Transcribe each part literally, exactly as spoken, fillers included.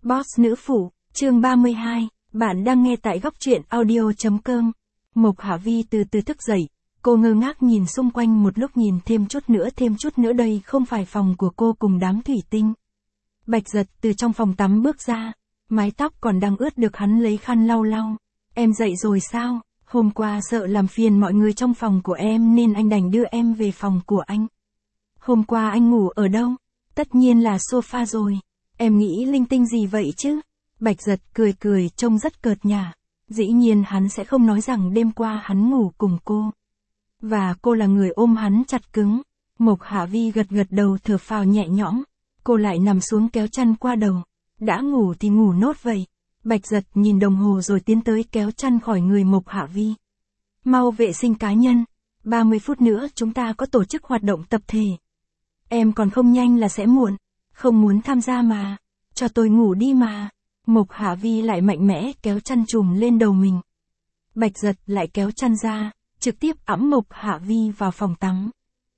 Boss nữ phụ, chương ba mươi hai, bạn đang nghe tại góc truyện audio.com. Mộc Hạ Vi từ từ thức dậy, cô ngơ ngác nhìn xung quanh một lúc, nhìn thêm chút nữa thêm chút nữa đây không phải phòng của cô cùng đám thủy tinh. Bạch Giật từ trong phòng tắm bước ra, mái tóc còn đang ướt được hắn lấy khăn lau lau. Em dậy rồi sao? Hôm qua sợ làm phiền mọi người trong phòng của em nên anh đành đưa em về phòng của anh. Hôm qua anh ngủ ở đâu? Tất nhiên là sofa rồi. Em nghĩ linh tinh gì vậy chứ? Bạch Giật cười cười trông rất cợt nhả. Dĩ nhiên hắn sẽ không nói rằng đêm qua hắn ngủ cùng cô. Và cô là người ôm hắn chặt cứng. Mộc Hạ Vi gật gật đầu thở phào nhẹ nhõm. Cô lại nằm xuống kéo chăn qua đầu. Đã ngủ thì ngủ nốt vậy. Bạch Giật nhìn đồng hồ rồi tiến tới kéo chăn khỏi người Mộc Hạ Vi. Mau vệ sinh cá nhân. ba mươi phút nữa chúng ta có tổ chức hoạt động tập thể. Em còn không nhanh là sẽ muộn. Không muốn tham gia mà. Cho tôi ngủ đi mà. Mộc Hạ Vi lại mạnh mẽ kéo chăn trùm lên đầu mình. Bạch Giật lại kéo chăn ra, trực tiếp ẵm Mộc Hạ Vi vào phòng tắm.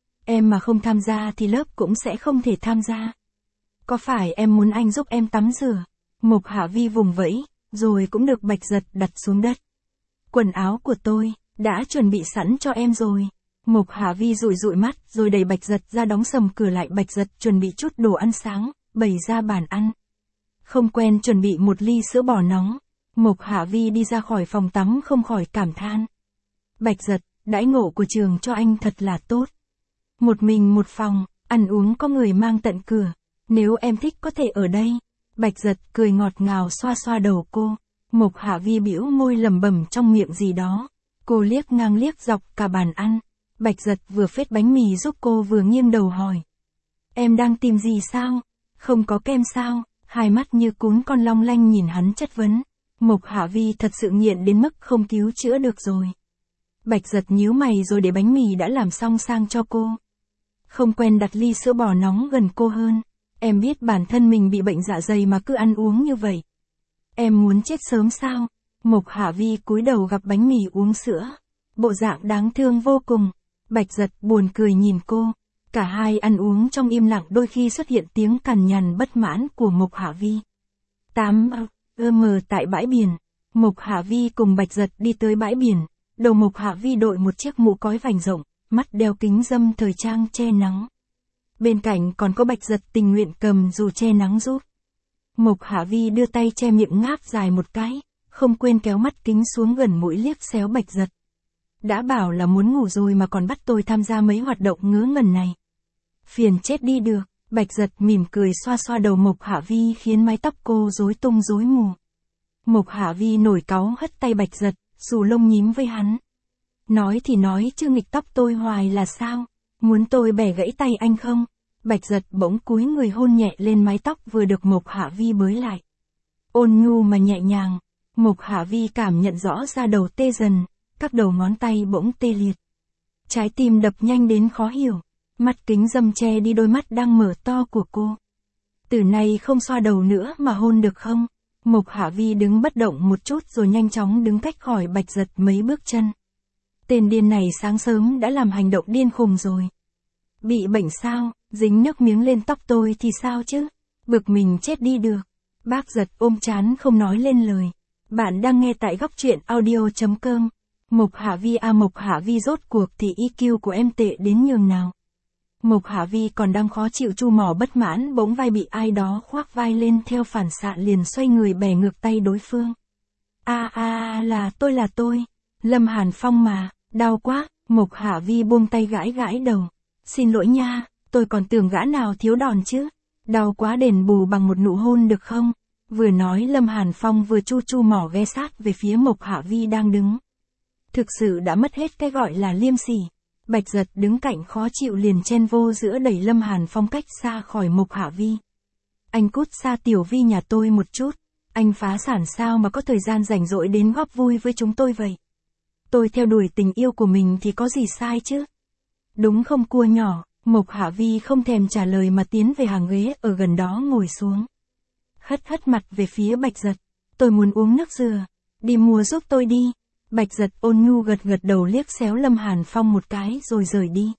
Em mà không tham gia thì lớp cũng sẽ không thể tham gia. Có phải em muốn anh giúp em tắm rửa? Mộc Hạ Vi vùng vẫy, rồi cũng được Bạch Giật đặt xuống đất. Quần áo của tôi, đã chuẩn bị sẵn cho em rồi. Mộc Hạ Vi dụi dụi mắt rồi đẩy Bạch Giật ra đóng sầm cửa lại. Bạch Giật chuẩn bị chút đồ ăn sáng, bày ra bàn ăn. Không quen chuẩn bị một ly sữa bò nóng. Mộc Hạ Vi đi ra khỏi phòng tắm không khỏi cảm than. Bạch Giật, đãi ngộ của trường cho anh thật là tốt. Một mình một phòng, ăn uống có người mang tận cửa. Nếu em thích có thể ở đây. Bạch Giật cười ngọt ngào xoa xoa đầu cô. Mộc Hạ Vi bĩu môi lẩm bẩm trong miệng gì đó. Cô liếc ngang liếc dọc cả bàn ăn. Bạch Giật vừa phết bánh mì giúp cô vừa nghiêng đầu hỏi. Em đang tìm gì sao? Không có kem sao? Hai mắt như cún con long lanh nhìn hắn chất vấn. Mộc Hạ Vi thật sự nghiện đến mức không cứu chữa được rồi. Bạch Giật nhíu mày rồi để bánh mì đã làm xong sang cho cô. Không quen đặt ly sữa bò nóng gần cô hơn. Em biết bản thân mình bị bệnh dạ dày mà cứ ăn uống như vậy. Em muốn chết sớm sao? Mộc Hạ Vi cúi đầu gặp bánh mì uống sữa. Bộ dạng đáng thương vô cùng. Bạch Giật buồn cười nhìn cô. Cả hai ăn uống trong im lặng, đôi khi xuất hiện tiếng cằn nhằn bất mãn của Mộc Hạ Vi. tám ơ em tại bãi biển. Mộc Hạ Vi cùng Bạch Giật đi tới bãi biển. Đầu Mộc Hạ Vi đội một chiếc mũ cói vành rộng, mắt đeo kính râm thời trang che nắng. Bên cạnh còn có Bạch Giật tình nguyện cầm dù che nắng giúp. Mộc Hạ Vi đưa tay che miệng ngáp dài một cái, không quên kéo mắt kính xuống gần mũi liếc xéo Bạch Giật. Đã bảo là muốn ngủ rồi mà còn bắt tôi tham gia mấy hoạt động ngớ ngẩn này. Phiền chết đi được. Bạch Giật mỉm cười xoa xoa đầu Mộc Hạ Vi khiến mái tóc cô rối tung rối mù. Mộc Hạ Vi nổi cáu hất tay Bạch Giật, xù lông nhím với hắn. Nói thì nói chứ nghịch tóc tôi hoài là sao? Muốn tôi bẻ gãy tay anh không? Bạch Giật bỗng cúi người hôn nhẹ lên mái tóc vừa được Mộc Hạ Vi bới lại. Ôn nhu mà nhẹ nhàng. Mộc Hạ Vi cảm nhận rõ ra đầu tê dần, các đầu ngón tay bỗng tê liệt. Trái tim đập nhanh đến khó hiểu. Mắt kính râm che đi đôi mắt đang mở to của cô. Từ nay không xoa đầu nữa mà hôn được không? Mộc Hạ Vi đứng bất động một chút rồi nhanh chóng đứng cách khỏi Bạch Giật mấy bước chân. Tên điên này sáng sớm đã làm hành động điên khùng rồi. Bị bệnh sao? Dính nước miếng lên tóc tôi thì sao chứ? Bực mình chết đi được. Bác Giật ôm trán không nói lên lời. Bạn đang nghe tại góc truyện audio.com. Mộc Hạ Vi à Mộc Hạ Vi, rốt cuộc thì i kiu của em tệ đến nhường nào? Mộc Hạ Vi còn đang khó chịu chu mỏ bất mãn, bỗng vai bị ai đó khoác vai lên, theo phản xạ liền xoay người bẻ ngược tay đối phương. A a là tôi là tôi. Lâm Hàn Phong mà, đau quá. Mộc Hạ Vi buông tay gãi gãi đầu. Xin lỗi nha, tôi còn tưởng gã nào thiếu đòn chứ. Đau quá đền bù bằng một nụ hôn được không? Vừa nói Lâm Hàn Phong vừa chu chu mỏ ghé sát về phía Mộc Hạ Vi đang đứng. Thực sự đã mất hết cái gọi là liêm sỉ. Bạch Giật đứng cạnh khó chịu liền chen vô giữa đẩy Lâm Hàn Phong cách xa khỏi Mộc Hạ Vi. Anh cút xa Tiểu Vi nhà tôi một chút. Anh phá sản sao mà có thời gian rảnh rỗi đến góp vui với chúng tôi vậy? Tôi theo đuổi tình yêu của mình thì có gì sai chứ? Đúng không cua nhỏ? Mộc Hạ Vi không thèm trả lời mà tiến về hàng ghế ở gần đó ngồi xuống. Hất hất mặt về phía Bạch Giật. Tôi muốn uống nước dừa. Đi mua giúp tôi đi. Bạch Giật ôn nhu gật gật đầu liếc xéo Lâm Hàn Phong một cái rồi rời đi.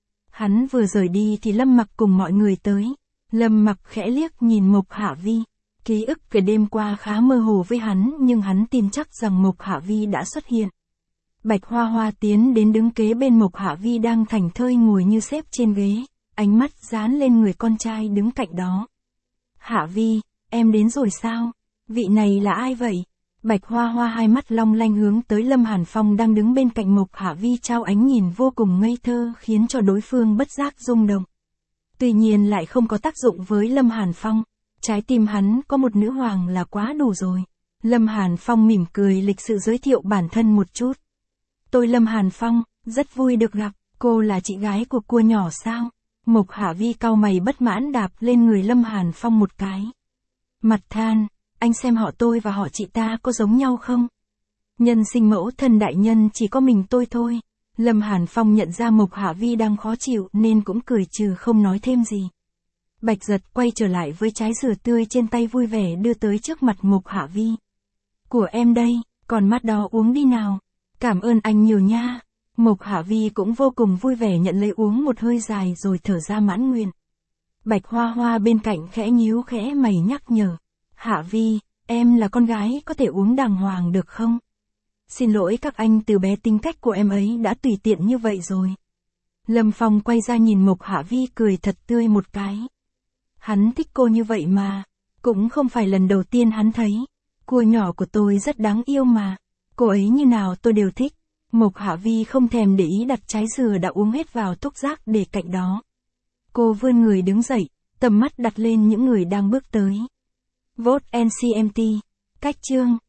Hắn vừa rời đi thì Lâm Mặc cùng mọi người tới. Lâm Mặc khẽ liếc nhìn Mộc Hạ Vi. Ký ức về đêm qua khá mơ hồ với hắn nhưng hắn tin chắc rằng Mộc Hạ Vi đã xuất hiện. Bạch Hoa Hoa tiến đến đứng kế bên Mộc Hạ Vi đang thảnh thơi ngồi như xếp trên ghế, ánh mắt dán lên người con trai đứng cạnh đó. Hạ Vi, em đến rồi sao? Vị này là ai vậy? Bạch Hoa Hoa hai mắt long lanh hướng tới Lâm Hàn Phong đang đứng bên cạnh Mộc Hạ Vi trao ánh nhìn vô cùng ngây thơ khiến cho đối phương bất giác rung động. Tuy nhiên lại không có tác dụng với Lâm Hàn Phong, trái tim hắn có một nữ hoàng là quá đủ rồi. Lâm Hàn Phong mỉm cười lịch sự giới thiệu bản thân một chút. Tôi Lâm Hàn Phong, rất vui được gặp, cô là chị gái của cua nhỏ sao? Mộc Hạ Vi cau mày bất mãn đạp lên người Lâm Hàn Phong một cái. Mặt than, anh xem họ tôi và họ chị ta có giống nhau không? Nhân sinh mẫu thân đại nhân chỉ có mình tôi thôi. Lâm Hàn Phong nhận ra Mộc Hạ Vi đang khó chịu nên cũng cười trừ không nói thêm gì. Bạch Giật quay trở lại với trái dừa tươi trên tay vui vẻ đưa tới trước mặt Mộc Hạ Vi. Của em đây, còn mắt đó uống đi nào. Cảm ơn anh nhiều nha. Mộc Hạ Vi cũng vô cùng vui vẻ nhận lấy uống một hơi dài rồi thở ra mãn nguyện. Bạch Hoa Hoa bên cạnh khẽ nhíu khẽ mày nhắc nhở. Hạ Vi, em là con gái có thể uống đàng hoàng được không? Xin lỗi các anh, từ bé tính cách của em ấy đã tùy tiện như vậy rồi. Lâm Phong quay ra nhìn Mộc Hạ Vi cười thật tươi một cái. Hắn thích cô như vậy mà. Cũng không phải lần đầu tiên hắn thấy. Cua nhỏ của tôi rất đáng yêu mà. Cô ấy như nào tôi đều thích. Mộc Hạ Vi không thèm để ý đặt trái dừa đã uống hết vào túc rác để cạnh đó. Cô vươn người đứng dậy, tầm mắt đặt lên những người đang bước tới. Vote en xê em tê. Cách chương.